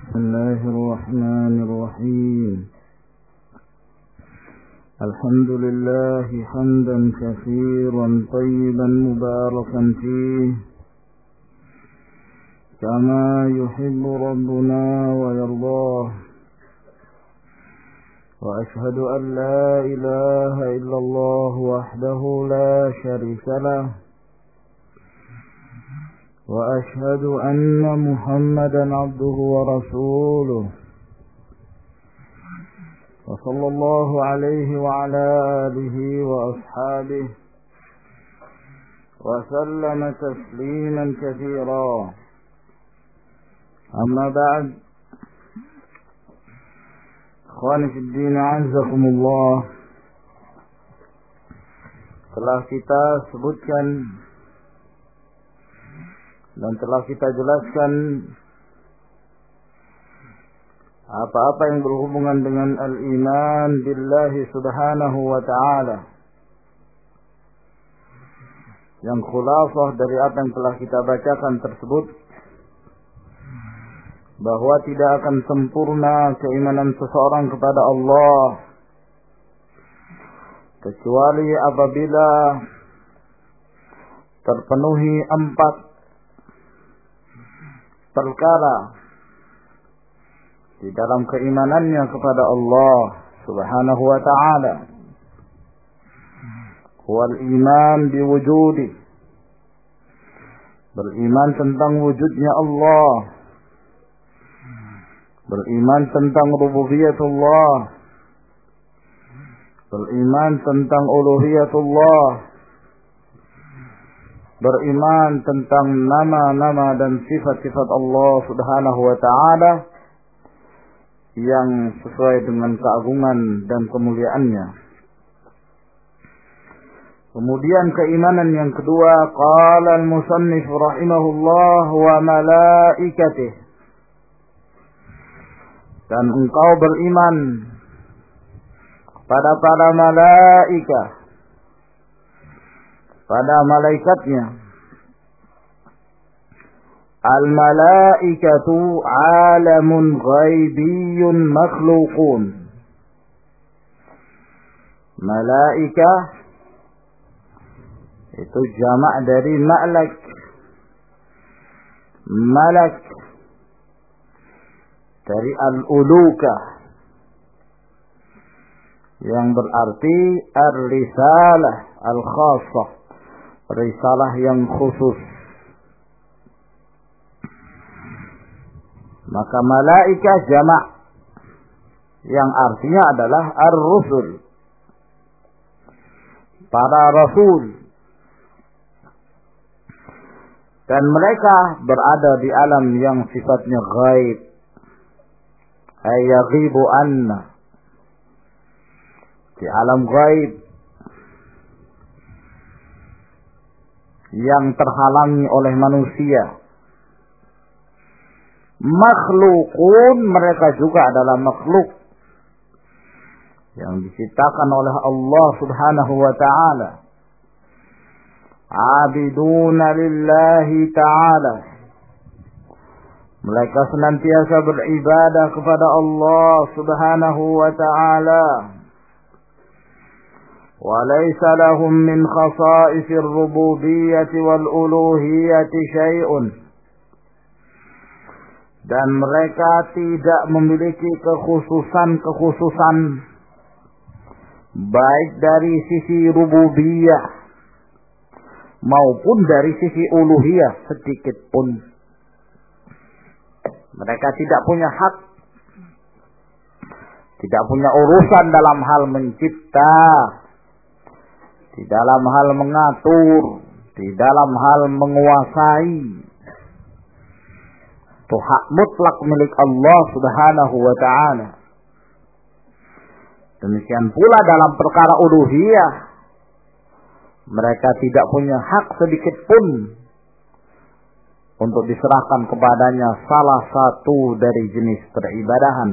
بسم الله الرحمن الرحيم. الحمد لله حمدا كثيرا طيبا مباركا فيه كما يحب ربنا ويرضاه، وأشهد أن لا إله إلا الله وحده لا شريك له، وأشهد أن محمدا عبده ورسوله، وصلى الله عليه وعلى آله وأصحابه وسلم تسليما كثيرا. أما بعد، إخواني في الدين أعزكم الله. Telah kita sebutkan dan telah kita jelaskan apa-apa yang berhubungan dengan al-iman billahi subhanahu wa ta'ala, yang khulasah dari apa yang telah kita bacakan tersebut, bahwa tidak akan sempurna keimanan seseorang kepada Allah kecuali apabila terpenuhi 4 perkara di dalam keimanannya kepada Allah subhanahu wa ta'ala. Wal iman biwujudi, beriman tentang wujudnya Allah, beriman tentang rububiyatullah, beriman tentang uluhiyatullah, beriman tentang nama-nama dan sifat-sifat Allah subhanahu wa ta'ala yang sesuai dengan keagungan dan kemuliaannya. Kemudian keimanan yang kedua, qala al-musannif rahimahullah wa malaikatih, dan engkau beriman pada para malaikah, pada malaikatnya. Al-malaikatu alamun ghaibiyun makhluqun. Malaika itu jamak dari malak. Malak dari al-ulukah, yang berarti ar-risalah al-khassah, risalah yang khusus. Maka malaika jamak yang artinya adalah ar-rusul, para rasul. Dan mereka berada di alam yang sifatnya ghaib, ay yaghibu anna, di alam ghaib yang terhalangi oleh manusia. Makhlukun, mereka juga adalah makhluk yang diciptakan oleh Allah subhanahu wa ta'ala. Abiduna lillahi ta'ala, mereka senantiasa beribadah kepada Allah subhanahu wa ta'ala. وليس لهم من خصائص الربوبية والألوهية شيء, dan mereka tidak memiliki kekhususan baik dari sisi rububiyah maupun dari sisi uluhiyah sedikit pun. Mereka tidak punya hak, tidak punya urusan dalam hal mencipta, di dalam hal mengatur, di dalam hal menguasai. Itu hak mutlak milik Allah subhanahu wa ta'ala. Demikian pula dalam perkara uluhiyah, mereka tidak punya hak sedikit pun untuk diserahkan kepadanya salah satu dari jenis peribadahan.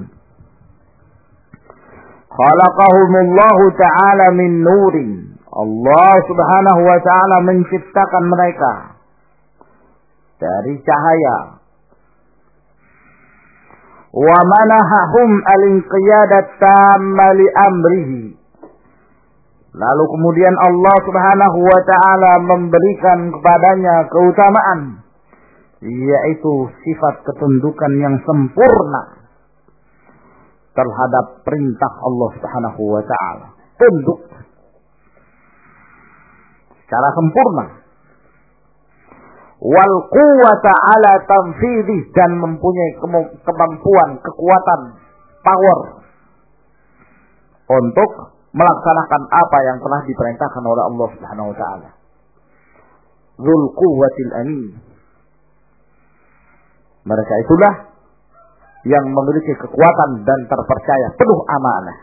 Khalaqahumullahu ta'ala min nurin, Allah subhanahu wa ta'ala menciptakan mereka dari cahaya. wa manahahum al-inqiyadat tamma li amrihi. Lalu kemudian Allah Subhanahu wa taala memberikan kepadanya keutamaan, yaitu sifat ketundukan yang sempurna terhadap perintah Allah Subhanahu wa taala. Tunduk secara sempurna. Wal quwwata ala tanfidhi, dan mempunyai kemampuan, kekuatan, power untuk melaksanakan apa yang telah diperintahkan oleh Allah Subhanahu wa taala. Dzul quwwatil amin. Mereka itulah yang memiliki kekuatan dan terpercaya, penuh amanah.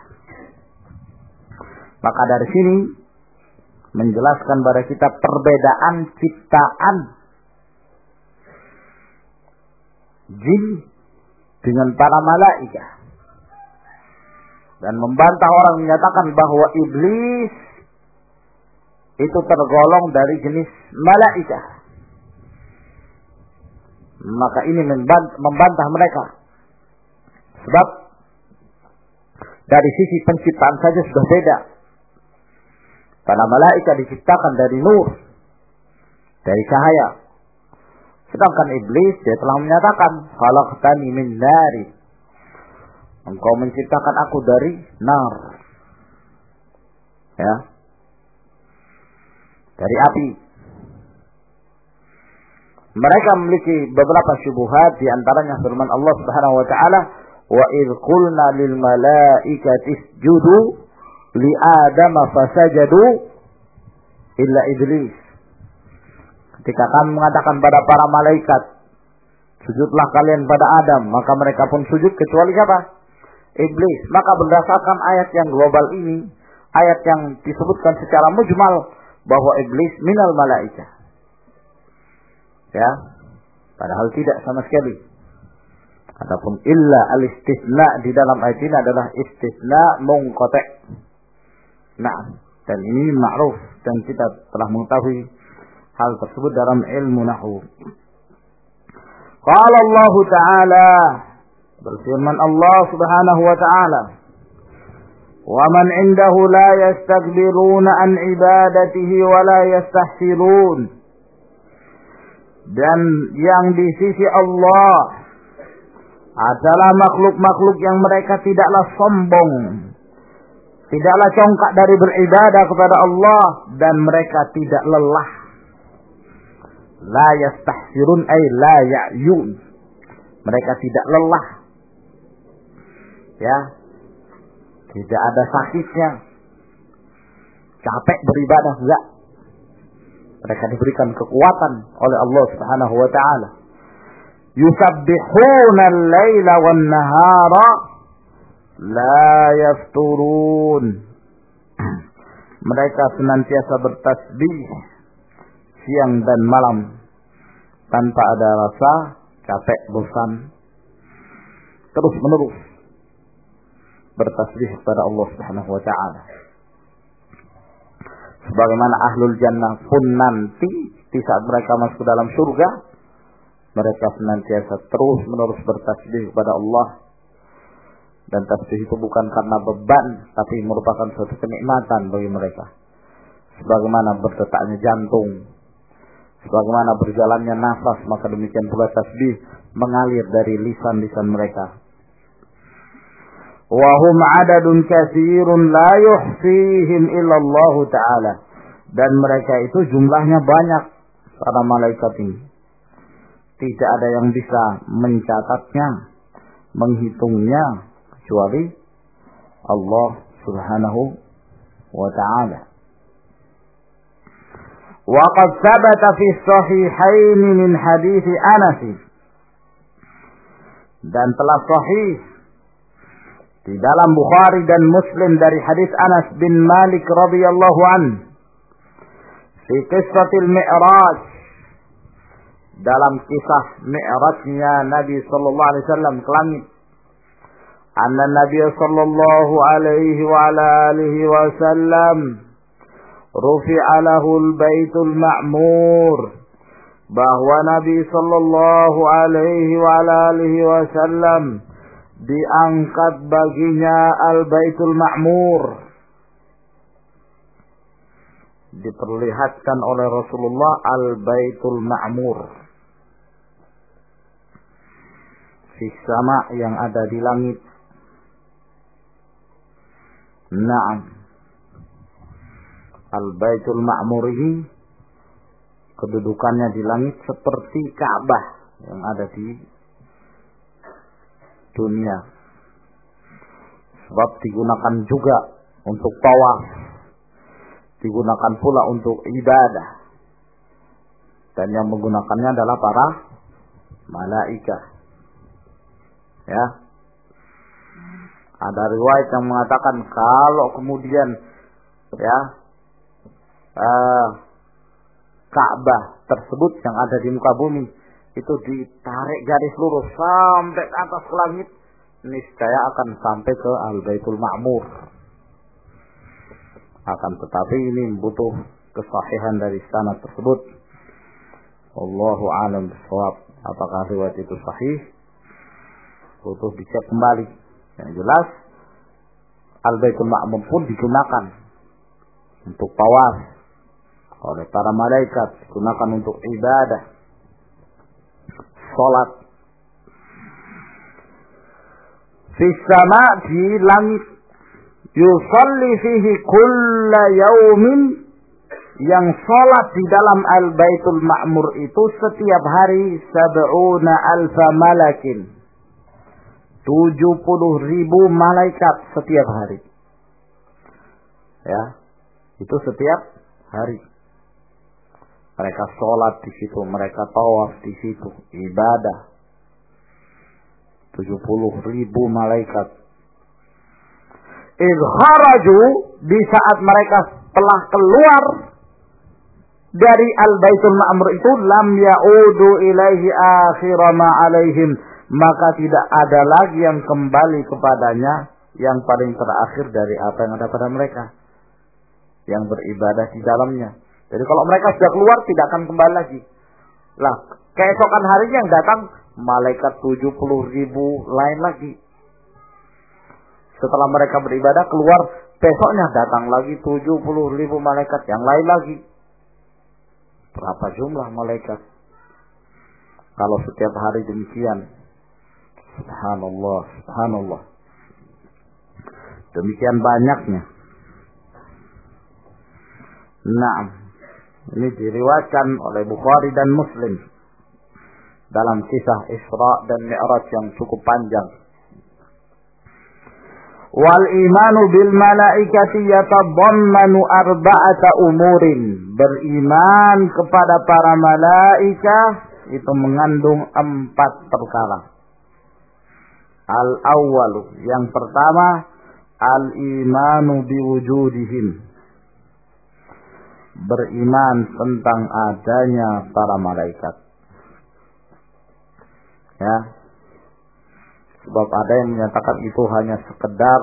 Maka dari sini menjelaskan pada kita perbedaan ciptaan jin dengan para malaikat, dan membantah orang menyatakan bahwa iblis itu tergolong dari jenis malaikat. Maka ini membantah mereka, sebab dari sisi penciptaan saja sudah beda. Para malaikat diciptakan dari nur, dari cahaya. Sedangkan iblis dia telah menyatakan, khalaqtani min nari. Engkau menciptakan aku dari nar. Ya. Dari api. Mereka memiliki beberapa syubhat, di antaranya firman Allah Subhanahu wa taala, wa idh qulna lil malaikati isjudu li adama fasajadu illa iblis. Ketika kami mengatakan pada para malaikat, sujudlah kalian pada Adam, maka mereka pun sujud kecuali siapa? Iblis. Maka berdasarkan ayat yang global ini, ayat yang disebutkan secara mujmal bahwa iblis minal malaikah. Ya, padahal tidak sama sekali. Adapun illa al-istitsna di dalam ayat ini adalah istisna munqati'. Nah, dan ini ma'ruf, dan kita telah mengetahui hal tersebut dalam ilmu nahwu. Qala Allah Ta'ala, berfirman Allah Subhanahu wa Ta'ala, wa man 'indahu la yastakbiruna an ibadatihi wa la yastahsirun. Dan yang di sisi Allah adalah makhluk-makhluk yang mereka tidaklah sombong, tidaklah congkak dari beribadah kepada Allah, dan mereka tidak lelah. La yastahsirun ay la ya'yun. Mereka tidak lelah. Ya. Tidak ada sakitnya. Capek beribadah enggak. Mereka diberikan kekuatan oleh Allah Subhanahu wa taala. Yusabbihuna al-laila wan-nahara la yafturun. Mereka senantiasa bertasbih siang dan malam tanpa ada rasa capek, bosan, terus menerus bertasbih kepada Allah Subhanahu wa taala. Sebagaimana ahlul jannah pun nanti di saat mereka masuk ke dalam surga, mereka senantiasa terus menerus bertasbih kepada Allah. Dan tasbih itu bukan karena beban, tapi merupakan suatu kenikmatan bagi mereka. Sebagaimana berdetaknya jantung, sebagaimana berjalannya nafas, maka demikian pula tasbih mengalir dari lisan-lisan mereka. Wa hum 'adadun katsirun la yuhsihim illa Allah Ta'ala. Dan mereka itu jumlahnya banyak, para malaikat ini. Tidak ada yang bisa mencatatnya, menghitungnya, kecuali Allah Subhanahu wa Ta'ala. Wa qad thabata fi sahihain min hadits Anas. Dan telah sahih di dalam Bukhari dan Muslim dari hadis Anas bin Malik radhiyallahu anhu fi qissatil Mi'raj, dalam kisah Mi'rajnya Nabi sallallahu alaihi wasallam ke langit. Anna Nabi sallallahu alaihi wa ala alihi wasallam rufi'a lahu al-baitul ma'mur, bahwa Nabi sallallahu alaihi wa ala alihi wasallam diangkat baginya Al-Baitul Ma'mur. Diperlihatkan oleh Rasulullah Al-Baitul Ma'mur. Fis sama, yang ada di langit. Naam. Al-Baitul Ma'mur ini kedudukannya di langit seperti Ka'bah yang ada di dunia. Sebab digunakan juga untuk tawaf, digunakan pula untuk ibadah, dan yang menggunakannya adalah para malaikat. Ya, ada riwayat yang mengatakan kalau kemudian ya Ka'bah tersebut yang ada di muka bumi itu ditarik garis lurus sampai ke atas langit, niscaya akan sampai ke Al-Baitul Ma'mur. Akan tetapi ini butuh kesahihan dari sanad tersebut. Wallahu a'lam bishawab. Apakah riwayat itu sahih? Butuh dicek kembali. Yang jelas Al-Baitul Ma'mur pun digunakan untuk tawaf oleh para malaikat, digunakan untuk ibadah, salat. Fis sama, di langit. Yusalli fihi kulla yaumin, yang salat di dalam Al-Baitul Ma'mur itu setiap hari 70,000 malakin, 70,000 malaikat setiap hari. Ya, itu setiap hari. Mereka sholat di situ, mereka tawaf di situ, ibadah. 70,000 malaikat. Idh kharaju, di saat mereka telah keluar dari Al-Baitul Ma'mur itu, lam ya'udu ilaihi akhira ma alaihim, maka tidak ada lagi yang kembali kepadanya yang paling terakhir dari apa yang ada pada mereka yang beribadah di dalamnya. Jadi kalau mereka sudah keluar tidak akan kembali lagi. Lah, keesokan harinya yang datang malaikat 70,000 lain lagi. Setelah mereka beribadah keluar, besoknya datang lagi 70,000 malaikat yang lain lagi. Berapa jumlah malaikat? Kalau setiap hari demikian, subhanallah, subhanallah. Demikian banyaknya. Naam. Ini diriwayatkan oleh Bukhari dan Muslim dalam kisah Isra dan Mi'raj yang cukup panjang. Wal imanu bil malaikati yatadammanu arba'ata umurin. Beriman kepada para malaikat itu mengandung 4 perkara. Al-awwalu, yang pertama, al-imanu biwujudihim. Beriman tentang adanya para malaikat. Ya. Sebab ada yang menyatakan itu hanya sekedar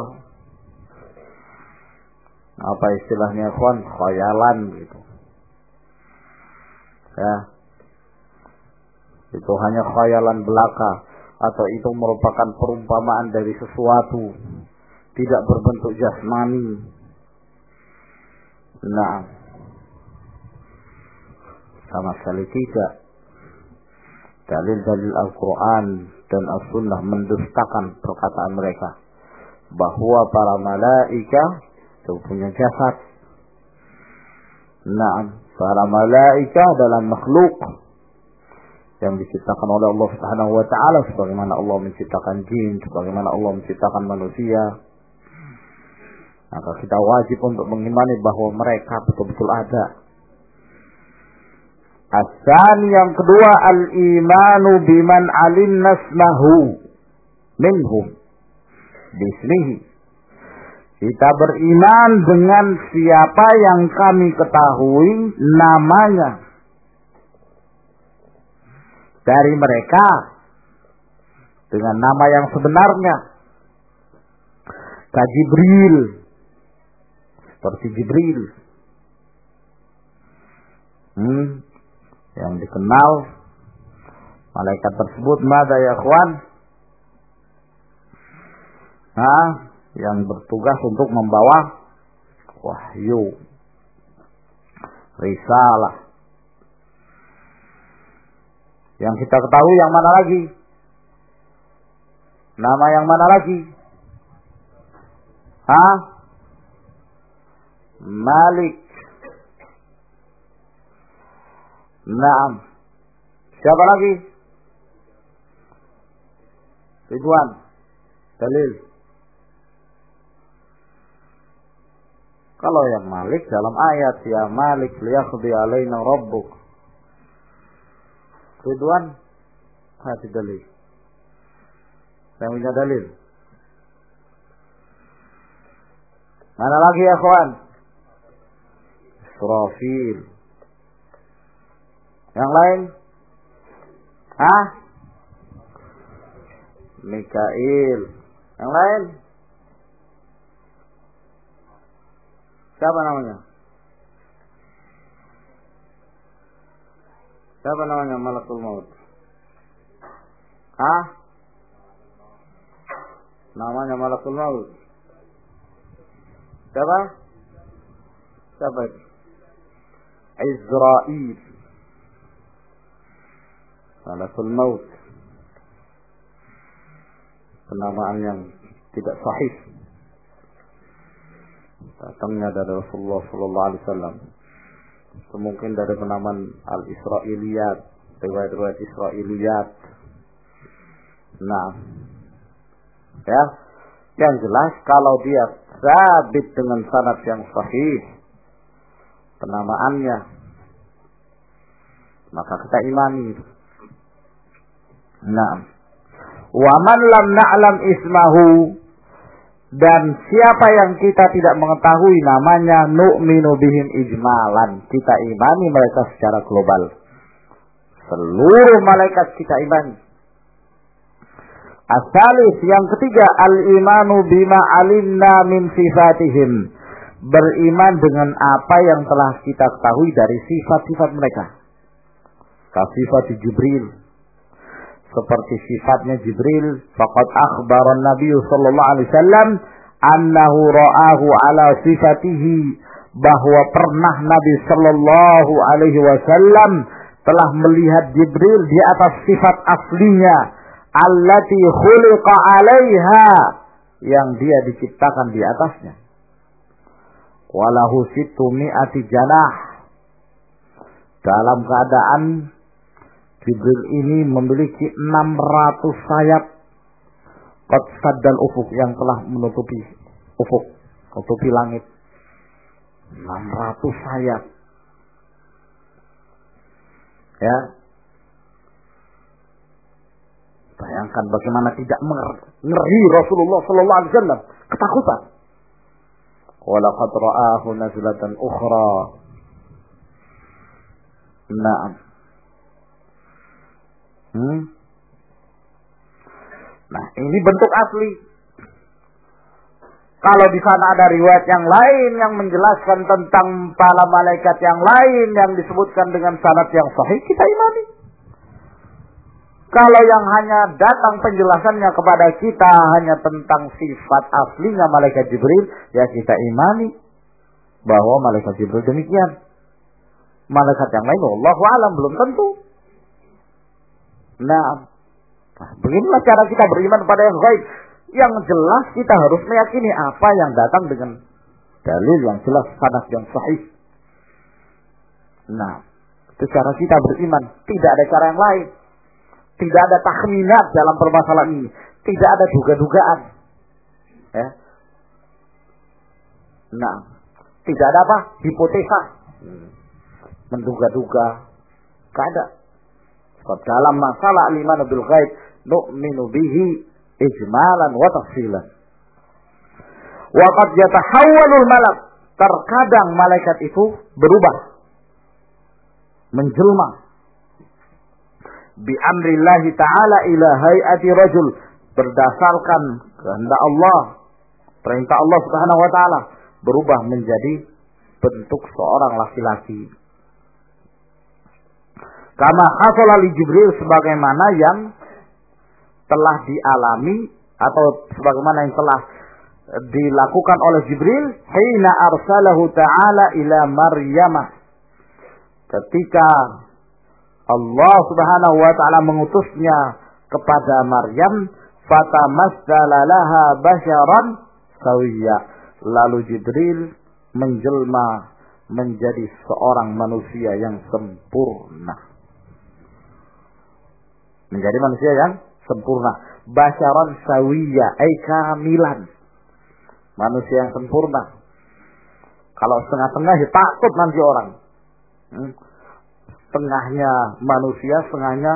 apa istilahnya, ikhwan, khayalan gitu. Ya. Itu hanya khayalan belaka, atau itu merupakan perumpamaan dari sesuatu tidak berbentuk jasmani. Nah, sama sekali tidak. Dalil-dalil Al-Quran dan As-Sunnah mendustakan perkataan mereka bahwa para malaikat itu punya jasad. Nah, para malaikat adalah makhluk yang diciptakan oleh Allah Subhanahu wa taala, sebagaimana Allah menciptakan jin, sebagaimana Allah menciptakan manusia. Maka kita wajib untuk mengimani bahwa mereka betul-betul ada. Asal yang kedua, al-imanu biman alimna ismahu minhum bismihi. Kita beriman dengan siapa yang kami ketahui namanya dari mereka dengan nama yang sebenarnya. Ka Jibril, seperti Jibril yang dikenal malaikat tersebut. Mada ya ikhwan? yang bertugas untuk membawa wahyu, risalah. Yang kita ketahui yang mana lagi? Nama yang mana lagi? Malik. Naam. Siapa lagi? Ridwan. Dalil. Kalau yang Malik dalam ayat, ya Malik liyaqdi alaina rabbuk. Ridwan, hati dalil. Saya punya dalil. Mana lagi ya kawan? Israfil. Yang lain? Mikail. Yang lain? Siapa namanya? Siapa namanya Malakul Maut? Namanya Malakul Maut. Siapa? Siapa itu? Israil. Malakul Maut. Penamaan yang tidak sahih. Datangnya dari Rasulullah sallallahu alaihi wasallam. Mungkin dari penamaan al-Israiliyat, riwayat-riwayat Israiliyat. Nah, ya, yang jelas kalau dia sabit dengan sanad yang sahih penamaannya, maka kita imani. Nah, wa man lam na'lam ismahu, dan siapa yang kita tidak mengetahui namanya, nu'minu bihim ijmalan, kita imani mereka secara global. Seluruh malaikat kita imani. As-salis, yang ketiga, al-imanu bima alimna min sifatihim, beriman dengan apa yang telah kita ketahui dari sifat-sifat mereka. Kasifat Jibril, seperti sifatnya Jibril, faqad akhbara Nabi sallallahu alaihi wasallam annahu ra'ahu ala sifatihi, bahwa pernah Nabi sallallahu alaihi wasallam telah melihat Jibril di atas sifat aslinya, allati khuliqa 'alaiha, yang dia diciptakan di atasnya. Walahu sittumi'ati janah, dalam keadaan Jibril ini memiliki 600 sayap. Qad saddal ufuk, yang telah menutupi ufuk, menutupi langit. 600 sayap. Ya. Bayangkan bagaimana tidak ngeri Rasulullah sallallahu alaihi wasallam, ketakutan. Walaqad ra'ahu nazlatan ukhra. Naam. Nah, ini bentuk asli. Kalau di sana ada riwayat yang lain yang menjelaskan tentang para malaikat yang lain yang disebutkan dengan sanad yang sahih, kita imani. Kalau yang hanya datang penjelasannya kepada kita hanya tentang sifat aslinya malaikat Jibril, ya kita imani bahwa malaikat Jibril demikian. Malaikat yang lain, wallahu a'lam, belum tentu. Nah, beginilah cara kita beriman pada yang gaib. Yang jelas kita harus meyakini apa yang datang dengan dalil yang jelas, sanad yang sahih. Nah, itu cara kita beriman. Tidak ada cara yang lain. Tidak ada takhminat dalam permasalahan ini. Tidak ada duga-dugaan. Ya. Nah, tidak ada apa? Hipotesa. Menduga-duga. Tidak ada. Dalam masalah al-iman bil ghaib, nu'minu bihi ijmalan wa tafsilan. Wa qad yatahawwalul malak, terkadang malaikat itu berubah, menjelma, bi amrillahi ta'ala ila hayati rajul, berdasarkan kehendak Allah, perintah Allah Subhanahu wa taala, berubah menjadi bentuk seorang laki-laki. Kama hasala li Jibril, sebagaimana yang telah dialami atau sebagaimana yang telah dilakukan oleh Jibril hina arsalahu ta'ala ila Maryam, ketika Allah Subhanahu wa taala mengutusnya kepada Maryam, fatamassala laha basyaran sawiyya, lalu Jibril menjelma menjadi seorang manusia yang sempurna. Menjadi manusia yang sempurna. Basyaran sawiyya, ay kamilan. Manusia yang sempurna. Kalau setengah-setengah ya takut nanti orang. Setengahnya manusia, setengahnya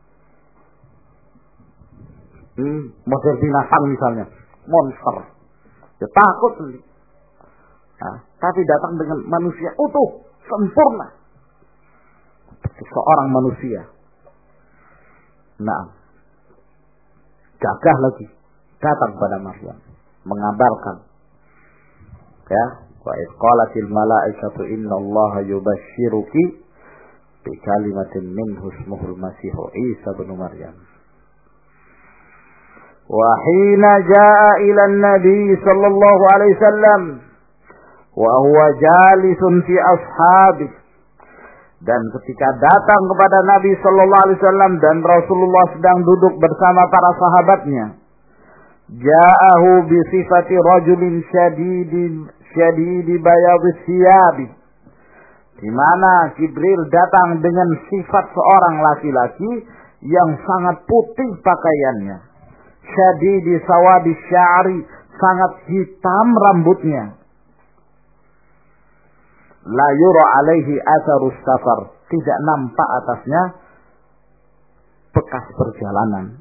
model binatang misalnya, monster. Ya takut nanti. Nah, tapi datang dengan manusia utuh, sempurna. Seorang manusia. Nah, gagah lagi datang pada Maryam mengabarkan, ya, wa idh qalatil malaikatu innallaha yubashshiruki bi kalimatin minhu ismuhul masih Isa bin Maryam. Wa hina jaa ila an-nabi sallallahu alaihi wasallam wa huwa jalisun fi ashabi, dan ketika datang kepada Nabi sallallahu alaihi wasallam dan Rasulullah sedang duduk bersama para sahabatnya, ja'ahu bi sifati rajulin syadidi bayadis siyabi, di mana Jibril datang dengan sifat seorang laki-laki yang sangat putih pakaiannya, syadidi sawadi sya'ri, sangat hitam rambutnya, la yura alaihi atharus safar, tidak nampak atasnya bekas perjalanan.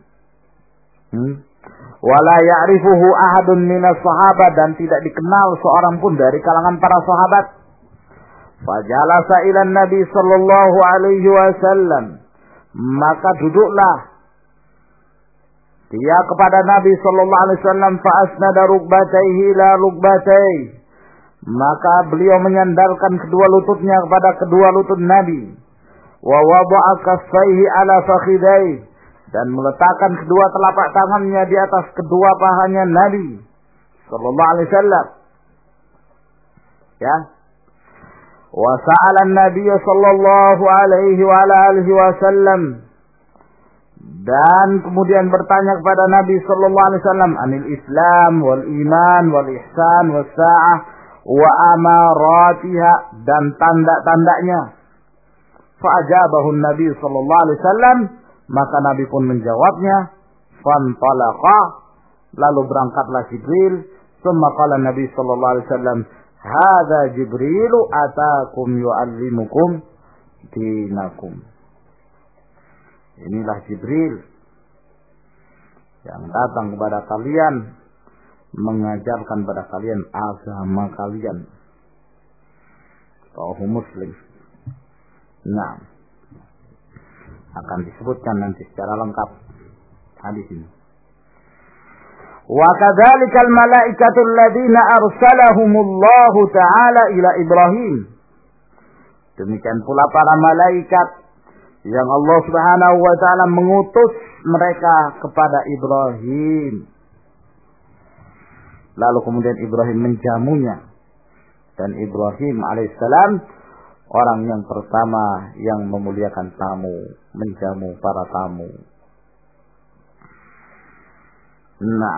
Wala ya'rifuhu ahadun minas sahabat, dan tidak dikenal seorang pun dari kalangan para sahabat. Fajalasa ila Nabi sallallahu alaihi wasallam, maka duduklah dia kepada Nabi sallallahu alaihi wasallam, fa asnada rukbatayhi ila rukbatayhi, maka beliau menyandarkan kedua lututnya kepada kedua lutut Nabi. Wa wada'a kaffaihi ala fakhidaihi, dan meletakkan kedua telapak tangannya di atas kedua pahanya Nabi sallallahu alaihi wasallam. Ya. Wa sa'ala an-nabiy sallallahu alaihi wa ala alihi wasallam, dan kemudian bertanya kepada Nabi sallallahu alaihi wasallam anil Islam wal iman wal ihsan was sa'ah wa amaratiha, dan tanda-tandanya. Fa'ajabahu Nabi sallallahu alaihi wasallam, maka Nabi pun menjawabnya. Fantalaqa, lalu berangkatlah Jibril. Tsumma qala Nabi sallallahu alaihi wasallam, hadza Jibrilu atakum yu'allimukum dinakum. Inilah Jibril yang datang kepada kalian, mengajarkan pada kalian agama kalian. Rawahu Muslim. Nah, akan disebutkan nanti secara lengkap hadis ini. Wa kadzalikal malaikatu alladziina arsalahumullahu ta'ala ila Ibrahim. Demikian pula para malaikat yang Allah Subhanahu wa taala mengutus mereka kepada Ibrahim. Lalu kemudian Ibrahim menjamunya. Dan Ibrahim alaihissalam orang yang pertama yang memuliakan tamu, menjamu para tamu. Nah,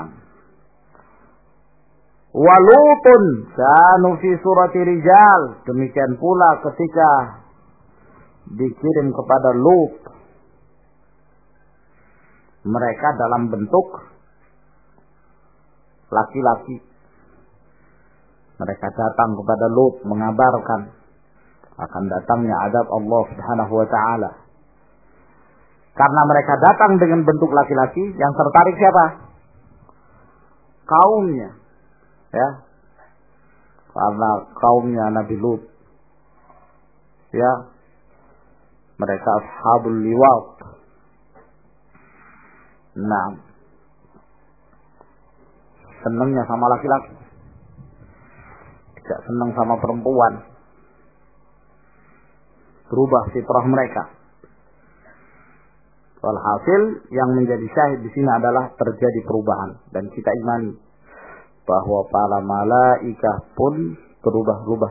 walutun kanu fi surati rijal, demikian pula ketika dikirim kepada Lut, mereka dalam bentuk laki-laki. Mereka datang kepada Lut mengabarkan akan datangnya azab Allah Subhanahu wa taala. Karena mereka datang dengan bentuk laki-laki, yang tertarik siapa? Kaumnya. Ya. Karena kaumnya Nabi Lut. Ya. Mereka ashabul liwat. Nah, senangnya sama laki-laki, tidak senang sama perempuan. Berubah fitrah mereka. Walhasil yang menjadi syahid di sini adalah terjadi perubahan dan kita imani bahwa para malaikah pun berubah-ubah.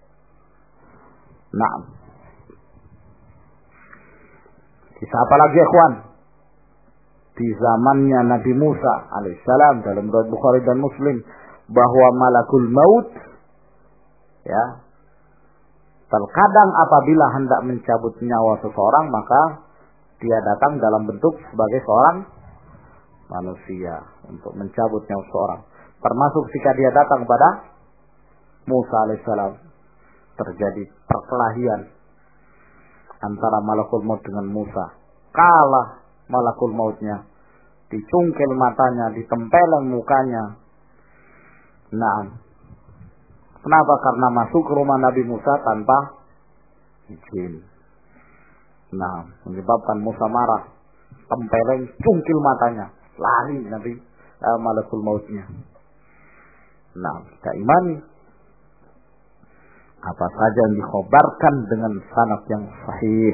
Nah, kisah apa lagi ikhwan? Di zamannya Nabi Musa alaihissalam dalam riwayat Bukhari dan Muslim bahwa malakul maut ya terkadang apabila hendak mencabut nyawa seseorang maka dia datang dalam bentuk sebagai seorang manusia untuk mencabut nyawa seseorang. Termasuk jika dia datang kepada Musa alaihissalam terjadi perkelahian antara malakul maut dengan Musa. Kalah malakul mautnya, dicungkil matanya, ditempeleng mukanya. Nah, kenapa? Karena masuk ke rumah Nabi Musa tanpa izin. Nah, menyebabkan Musa marah, tempeleng, cungkil matanya, lari Nabi malakul mautnya. Nah, kita imani apa saja yang dikhabarkan dengan sanad yang sahih.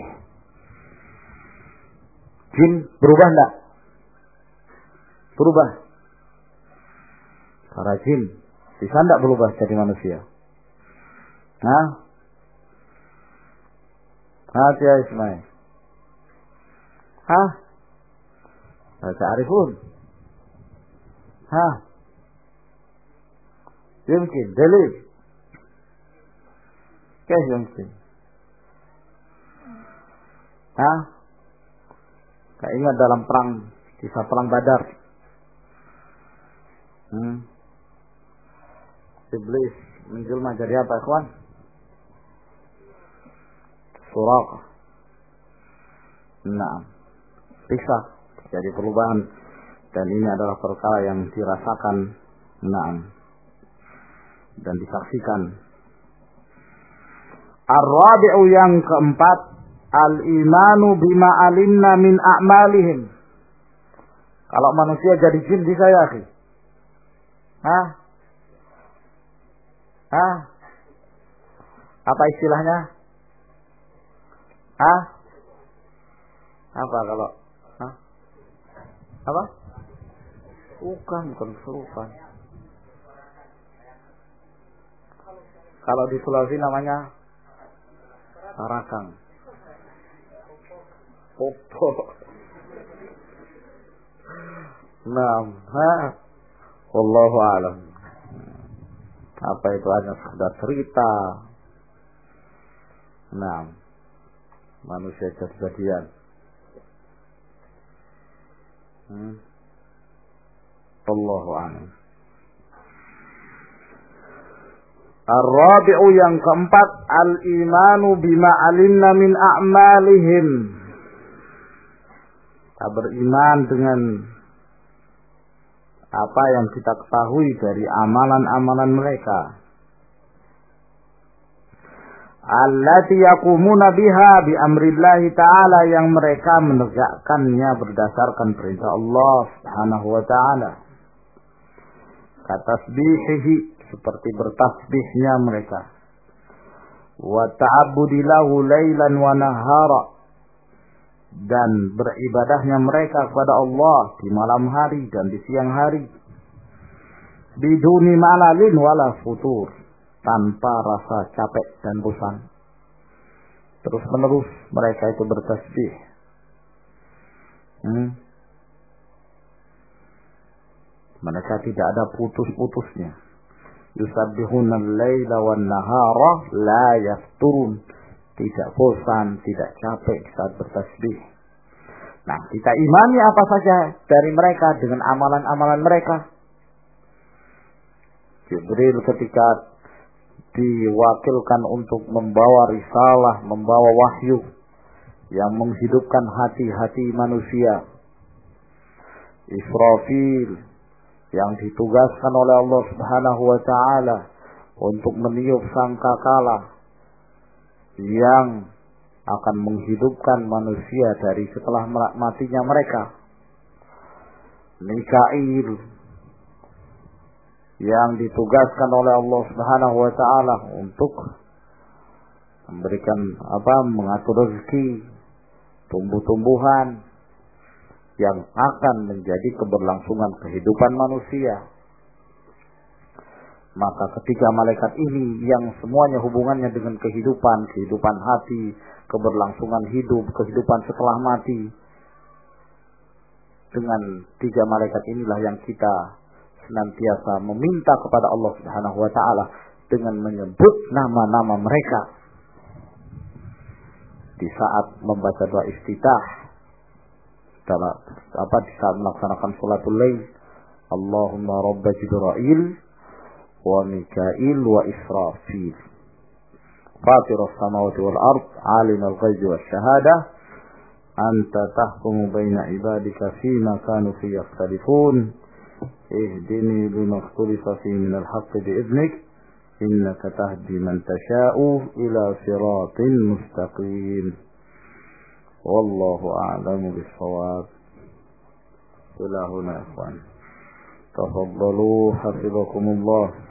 Jin berubah enggak? Berubah. Para jin bisa enggak berubah jadi manusia? Hah? Ya Ismail. Hah? Baca Arifun. Hah? Yumkin, dalil. Kaya yumkin. Hah? Kaya ingat dalam perang, kisah perang Badar. Iblis menjelma jadi apa, ikhwan? Suraqah. Nah, bisa jadi perubahan dan ini adalah perkara yang dirasakan, dan disaksikan. Ar-rabi'u yang keempat, al-imanu bima alimna min a'malihim. Kalau manusia jadi jin bisa ya, akhi? Apa istilahnya? Apa kalau? Apa? Bukan kesurupan. Kalau di Sulawesi namanya Sarakang. Popo. Wallahu a'lam. Apa itu hanya sekedar cerita? Manusia jadi-jadian. Wallahu a'lam. Ar-rabi'u yang keempat, al-imanu bima alimna min a'malihim. Kita beriman dengan apa yang kita ketahui dari amalan-amalan mereka. Allati yaqumuna biha bi amrillahi ta'ala, yang mereka menegakkannya berdasarkan perintah Allah Subhanahu wa ta'ala. Katasbihihi, seperti bertasbihnya mereka. Wa ta'abbudilahu lailan wa nahara, dan beribadahnya mereka kepada Allah di malam hari dan di siang hari. Biduni malalin wala futur, tanpa rasa capek dan bosan. Terus menerus mereka itu bertasbih. Mereka tidak ada putus-putusnya. Yusabbihuna al-laila wan nahara la yafturun, tidak bosan, tidak capek saat bertasbih. Nah, kita imani apa saja dari mereka dengan amalan-amalan mereka. Jibril ketika diwakilkan untuk membawa risalah, membawa wahyu yang menghidupkan hati-hati manusia. Israfil yang ditugaskan oleh Allah Subhanahu wa ta'ala untuk meniup sangkakala yang akan menghidupkan manusia dari setelah matinya mereka. Mikail yang ditugaskan oleh Allah Subhanahu wa ta'ala untuk memberikan mengatur rezeki, tumbuh-tumbuhan, yang akan menjadi keberlangsungan kehidupan manusia. Maka ketiga malaikat ini yang semuanya hubungannya dengan kehidupan hati, keberlangsungan hidup, kehidupan setelah mati. Dengan tiga malaikat inilah yang kita senantiasa meminta kepada Allah Subhanahu wa taala dengan menyebut nama-nama mereka di saat membaca doa iftitah, di saat melaksanakan salatul lail. Allahumma rabb Jibril wa Mikail wa Israfil fatir as-samawati wal ard alim al-ghaibi wash-shahadah anta tahkumu baina ibadika fima kanu fi yakhtalifun ihdini lima ikhtalafa fi min al-haqq bi'idhnik innaka tahdi man tasha'u ila siratin mustaqim wallahu a'lamu bis-shawab. Ila huna ikhwan, tafaddalu hafizakumullah.